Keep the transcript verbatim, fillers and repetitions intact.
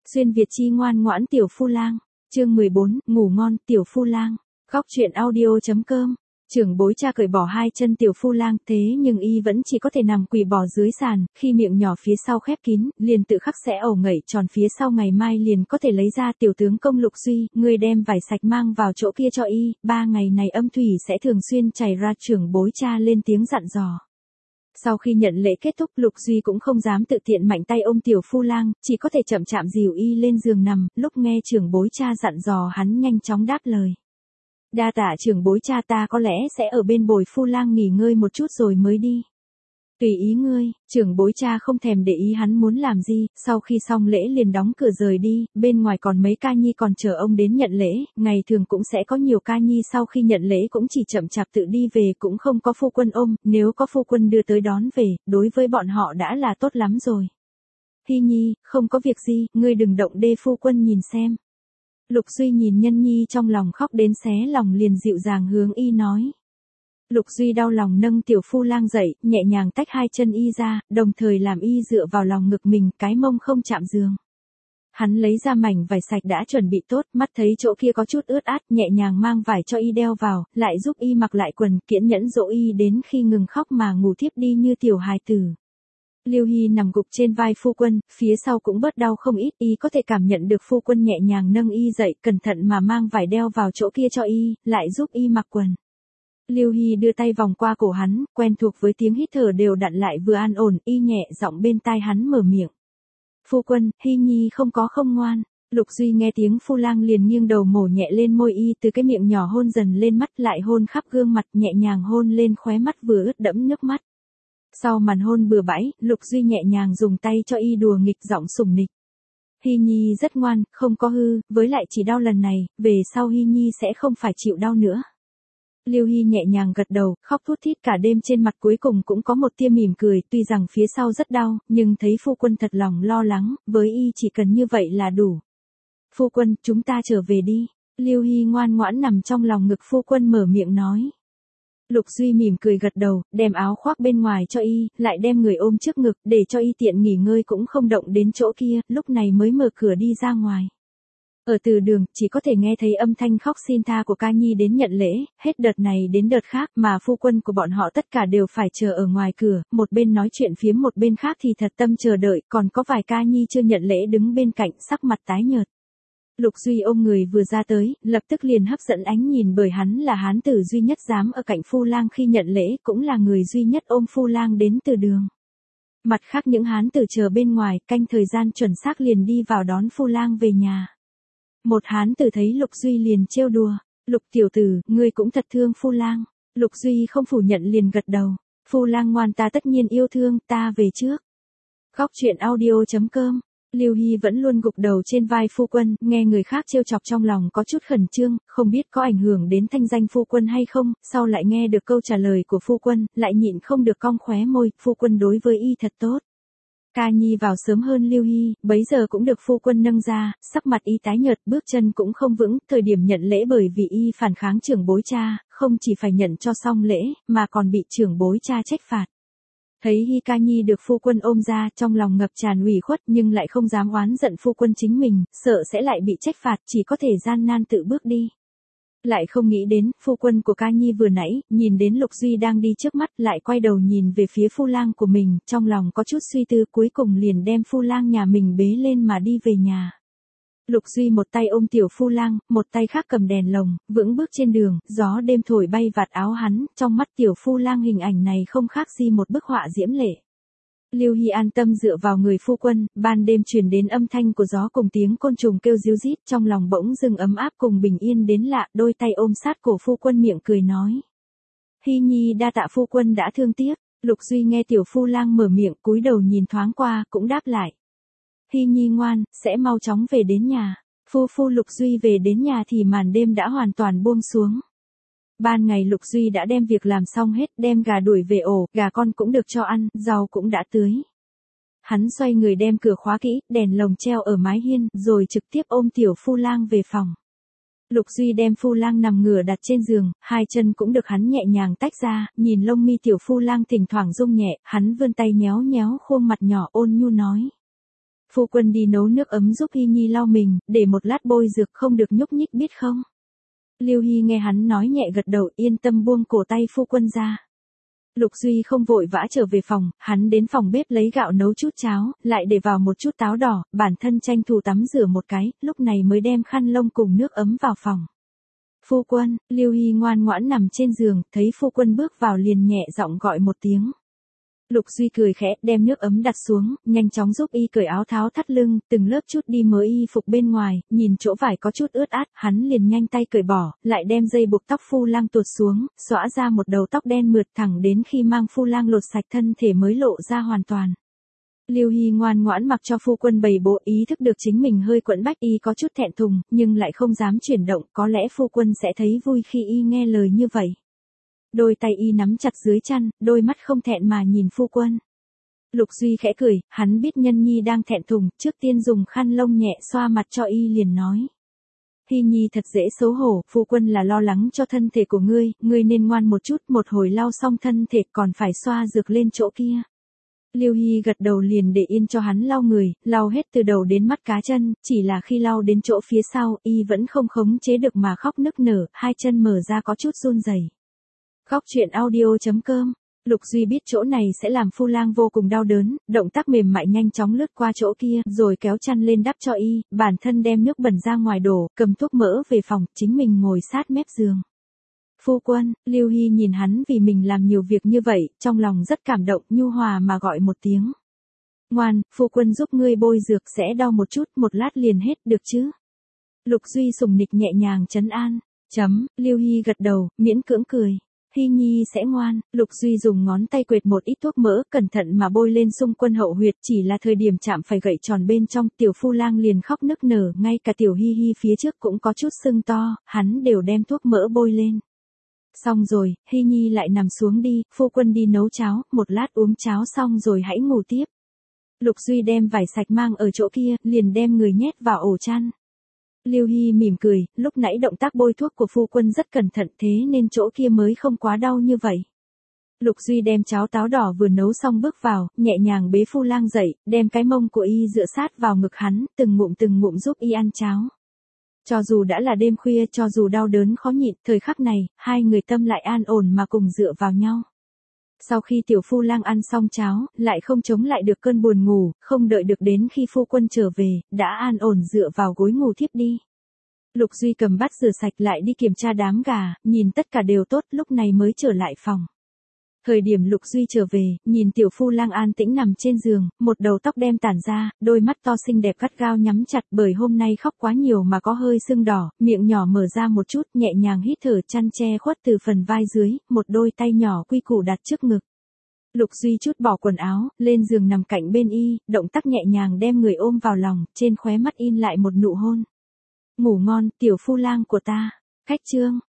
Xuyên Việt chi ngoan ngoãn tiểu phu lang. Chương mười bốn, ngủ ngon tiểu phu lang. Góc truyện audio.com. Trưởng bối cha cởi bỏ hai chân tiểu phu lang, thế nhưng y vẫn chỉ có thể nằm quỳ bò dưới sàn, khi miệng nhỏ phía sau khép kín, liền tự khắc sẽ ẩu ngẩy tròn phía sau, ngày mai liền có thể lấy ra. Tiểu tướng công Lục Duy, ngươi đem vải sạch mang vào chỗ kia cho y, ba ngày này âm thủy sẽ thường xuyên chảy ra. Trưởng bối cha lên tiếng dặn dò. Sau khi nhận lễ kết thúc, Lục Duy cũng không dám tự tiện mạnh tay ôm tiểu phu lang, chỉ có thể chậm chạm dìu y lên giường nằm. Lúc nghe trưởng bối cha dặn dò, hắn nhanh chóng đáp lời. Đa tạ trưởng bối cha, ta có lẽ sẽ ở bên bồi phu lang nghỉ ngơi một chút rồi mới đi. Tùy ý ngươi. Trưởng bối cha không thèm để ý hắn muốn làm gì, sau khi xong lễ liền đóng cửa rời đi. Bên ngoài còn mấy ca nhi còn chờ ông đến nhận lễ, ngày thường cũng sẽ có nhiều ca nhi sau khi nhận lễ cũng chỉ chậm chạp tự đi về, cũng không có phu quân ôm, nếu có phu quân đưa tới đón về, đối với bọn họ đã là tốt lắm rồi. Hi nhi, không có việc gì, ngươi đừng động đê, phu quân nhìn xem. Lục Duy nhìn nhân nhi trong lòng khóc đến xé lòng, liền dịu dàng hướng y nói. Lục Duy đau lòng nâng tiểu phu lang dậy, nhẹ nhàng tách hai chân y ra, đồng thời làm y dựa vào lòng ngực mình, cái mông không chạm giường. Hắn lấy ra mảnh vải sạch đã chuẩn bị tốt, mắt thấy chỗ kia có chút ướt át, nhẹ nhàng mang vải cho y đeo vào, lại giúp y mặc lại quần, kiễn nhẫn dỗ y đến khi ngừng khóc mà ngủ thiếp đi như tiểu hài tử. Lưu Hy nằm gục trên vai phu quân, phía sau cũng bớt đau không ít, y có thể cảm nhận được phu quân nhẹ nhàng nâng y dậy, cẩn thận mà mang vải đeo vào chỗ kia cho y, lại giúp y mặc quần. Lưu Hy đưa tay vòng qua cổ hắn, quen thuộc với tiếng hít thở đều đặn lại vừa an ổn, y nhẹ giọng bên tai hắn mở miệng. Phu quân, Hy nhi không có không ngoan. Lục Duy nghe tiếng phu lang liền nghiêng đầu mổ nhẹ lên môi y, từ cái miệng nhỏ hôn dần lên mắt, lại hôn khắp gương mặt, nhẹ nhàng hôn lên khóe mắt vừa ướt đẫm nước mắt. Sau màn hôn bừa bãi, Lục Duy nhẹ nhàng dùng tay cho y đùa nghịch, giọng sủng nịch. Hy nhi rất ngoan, không có hư, với lại chỉ đau lần này, về sau Hy nhi sẽ không phải chịu đau nữa. Lưu Hy nhẹ nhàng gật đầu, khóc thút thít cả đêm, trên mặt cuối cùng cũng có một tia mỉm cười, tuy rằng phía sau rất đau, nhưng thấy phu quân thật lòng lo lắng, với y chỉ cần như vậy là đủ. Phu quân, chúng ta trở về đi. Lưu Hy ngoan ngoãn nằm trong lòng ngực phu quân mở miệng nói. Lục Duy mỉm cười gật đầu, đem áo khoác bên ngoài cho y, lại đem người ôm trước ngực, để cho y tiện nghỉ ngơi cũng không động đến chỗ kia, lúc này mới mở cửa đi ra ngoài. Ở từ đường, chỉ có thể nghe thấy âm thanh khóc xin tha của ca nhi đến nhận lễ, hết đợt này đến đợt khác, mà phu quân của bọn họ tất cả đều phải chờ ở ngoài cửa, một bên nói chuyện phiếm một bên khác thì thật tâm chờ đợi, còn có vài ca nhi chưa nhận lễ đứng bên cạnh, sắc mặt tái nhợt. Lục Duy ôm người vừa ra tới, lập tức liền hấp dẫn ánh nhìn, bởi hắn là hán tử duy nhất dám ở cạnh phu lang khi nhận lễ, cũng là người duy nhất ôm phu lang đến từ đường. Mặt khác những hán tử chờ bên ngoài, canh thời gian chuẩn xác liền đi vào đón phu lang về nhà. Một hán tử thấy Lục Duy liền trêu đùa, Lục tiểu tử, ngươi cũng thật thương phu lang. Lục Duy không phủ nhận liền gật đầu, phu lang ngoan, ta tất nhiên yêu thương, ta về trước. Góc truyện audio.com. Lưu Hy vẫn luôn gục đầu trên vai phu quân, nghe người khác trêu chọc trong lòng có chút khẩn trương, không biết có ảnh hưởng đến thanh danh phu quân hay không, sau lại nghe được câu trả lời của phu quân, lại nhịn không được cong khóe môi, phu quân đối với y thật tốt. Ca nhi vào sớm hơn Lưu Hy, bấy giờ cũng được phu quân nâng ra, sắc mặt y tái nhợt, bước chân cũng không vững, thời điểm nhận lễ bởi vì y phản kháng trưởng bối cha, không chỉ phải nhận cho xong lễ, mà còn bị trưởng bối cha trách phạt. Thấy Hy ca nhi được phu quân ôm ra, trong lòng ngập tràn ủy khuất nhưng lại không dám oán giận phu quân chính mình, sợ sẽ lại bị trách phạt, chỉ có thể gian nan tự bước đi. Lại không nghĩ đến, phu quân của ca nhi vừa nãy, nhìn đến Lục Duy đang đi trước mắt, lại quay đầu nhìn về phía phu lang của mình, trong lòng có chút suy tư, cuối cùng liền đem phu lang nhà mình bế lên mà đi về nhà. Lục Duy một tay ôm tiểu phu lang, một tay khác cầm đèn lồng, vững bước trên đường, gió đêm thổi bay vạt áo hắn, trong mắt tiểu phu lang hình ảnh này không khác gì một bức họa diễm lệ. Lưu Hy an tâm dựa vào người phu quân, ban đêm truyền đến âm thanh của gió cùng tiếng côn trùng kêu ríu rít, trong lòng bỗng dưng ấm áp cùng bình yên đến lạ, đôi tay ôm sát cổ phu quân miệng cười nói. Hy nhi đa tạ phu quân đã thương tiếc. Lục Duy nghe tiểu phu lang mở miệng, cúi đầu nhìn thoáng qua, cũng đáp lại. Hy nhi ngoan, sẽ mau chóng về đến nhà. Phu phu Lục Duy về đến nhà thì màn đêm đã hoàn toàn buông xuống. Ban ngày Lục Duy đã đem việc làm xong hết, đem gà đuổi về ổ, gà con cũng được cho ăn, rau cũng đã tưới. Hắn xoay người đem cửa khóa kỹ, đèn lồng treo ở mái hiên, rồi trực tiếp ôm tiểu phu lang về phòng. Lục Duy đem phu lang nằm ngửa đặt trên giường, hai chân cũng được hắn nhẹ nhàng tách ra, nhìn lông mi tiểu phu lang thỉnh thoảng rung nhẹ, hắn vươn tay nhéo nhéo khuôn mặt nhỏ ôn nhu nói. Phu quân đi nấu nước ấm giúp Hy Nhi lau mình, để một lát bôi dược không được nhúc nhích biết không? Lưu Hy nghe hắn nói nhẹ gật đầu, yên tâm buông cổ tay phu quân ra. Lục Duy không vội vã trở về phòng, hắn đến phòng bếp lấy gạo nấu chút cháo, lại để vào một chút táo đỏ, bản thân tranh thủ tắm rửa một cái, lúc này mới đem khăn lông cùng nước ấm vào phòng. Phu quân, Lưu Hy ngoan ngoãn nằm trên giường, thấy phu quân bước vào liền nhẹ giọng gọi một tiếng. Lục Duy cười khẽ, đem nước ấm đặt xuống, nhanh chóng giúp y cởi áo tháo thắt lưng, từng lớp chút đi mới y phục bên ngoài, nhìn chỗ vải có chút ướt át, hắn liền nhanh tay cởi bỏ, lại đem dây buộc tóc Phu Lang tuột xuống, xõa ra một đầu tóc đen mượt thẳng đến khi mang Phu Lang lột sạch thân thể mới lộ ra hoàn toàn. Lưu Hy ngoan ngoãn mặc cho phu quân bày bộ, ý thức được chính mình hơi quẫn bách, y có chút thẹn thùng, nhưng lại không dám chuyển động, có lẽ phu quân sẽ thấy vui khi y nghe lời như vậy. Đôi tay y nắm chặt dưới chăn, đôi mắt không thẹn mà nhìn phu quân. Lục Duy khẽ cười, hắn biết nhân nhi đang thẹn thùng, trước tiên dùng khăn lông nhẹ xoa mặt cho y liền nói. Hy Nhi thật dễ xấu hổ, phu quân là lo lắng cho thân thể của ngươi, ngươi nên ngoan một chút, một hồi lau xong thân thể còn phải xoa dược lên chỗ kia. Lưu Hy gật đầu liền để yên cho hắn lau người, lau hết từ đầu đến mắt cá chân, chỉ là khi lau đến chỗ phía sau, y vẫn không khống chế được mà khóc nức nở, hai chân mở ra có chút run rẩy. Khóc chuyện audio chấm com. Lục Duy biết chỗ này sẽ làm Phu Lang vô cùng đau đớn, động tác mềm mại nhanh chóng lướt qua chỗ kia, rồi kéo chăn lên đắp cho y, bản thân đem nước bẩn ra ngoài đổ, cầm thuốc mỡ về phòng, chính mình ngồi sát mép giường. Phu quân, Lưu Hy nhìn hắn vì mình làm nhiều việc như vậy, trong lòng rất cảm động, nhu hòa mà gọi một tiếng. Ngoan, phu quân giúp ngươi bôi dược sẽ đau một chút, một lát liền hết được chứ? Lục Duy sủng nịch nhẹ nhàng trấn an. Chấm, Lưu Hy gật đầu, miễn cưỡng cười. Hy Nhi sẽ ngoan. Lục Duy dùng ngón tay quệt một ít thuốc mỡ, cẩn thận mà bôi lên xung quanh hậu huyệt, chỉ là thời điểm chạm phải gậy tròn bên trong, tiểu Phu Lang liền khóc nức nở, ngay cả tiểu Hi Hi phía trước cũng có chút sưng to, hắn đều đem thuốc mỡ bôi lên. Xong rồi, Hy Nhi lại nằm xuống đi, phu quân đi nấu cháo, một lát uống cháo xong rồi hãy ngủ tiếp. Lục Duy đem vải sạch mang ở chỗ kia, liền đem người nhét vào ổ chăn. Lưu Hy mỉm cười, lúc nãy động tác bôi thuốc của phu quân rất cẩn thận thế nên chỗ kia mới không quá đau như vậy. Lục Duy đem cháo táo đỏ vừa nấu xong bước vào, nhẹ nhàng bế Phu Lang dậy, đem cái mông của y dựa sát vào ngực hắn, từng ngụm từng ngụm giúp y ăn cháo. Cho dù đã là đêm khuya, cho dù đau đớn khó nhịn, thời khắc này, hai người tâm lại an ổn mà cùng dựa vào nhau. Sau khi tiểu Phu Lang ăn xong cháo, lại không chống lại được cơn buồn ngủ, không đợi được đến khi phu quân trở về, đã an ổn dựa vào gối ngủ thiếp đi. Lục Duy cầm bát rửa sạch lại đi kiểm tra đám gà, nhìn tất cả đều tốt, lúc này mới trở lại phòng. Thời điểm Lục Duy trở về, nhìn tiểu Phu Lang an tĩnh nằm trên giường, một đầu tóc đem tản ra, đôi mắt to xinh đẹp gắt gao nhắm chặt bởi hôm nay khóc quá nhiều mà có hơi sưng đỏ, miệng nhỏ mở ra một chút, nhẹ nhàng hít thở, chăn che khuất từ phần vai dưới, một đôi tay nhỏ quy củ đặt trước ngực. Lục Duy chút bỏ quần áo, lên giường nằm cạnh bên y, động tác nhẹ nhàng đem người ôm vào lòng, trên khóe mắt in lại một nụ hôn. Ngủ ngon, tiểu Phu Lang của ta. Khách chương.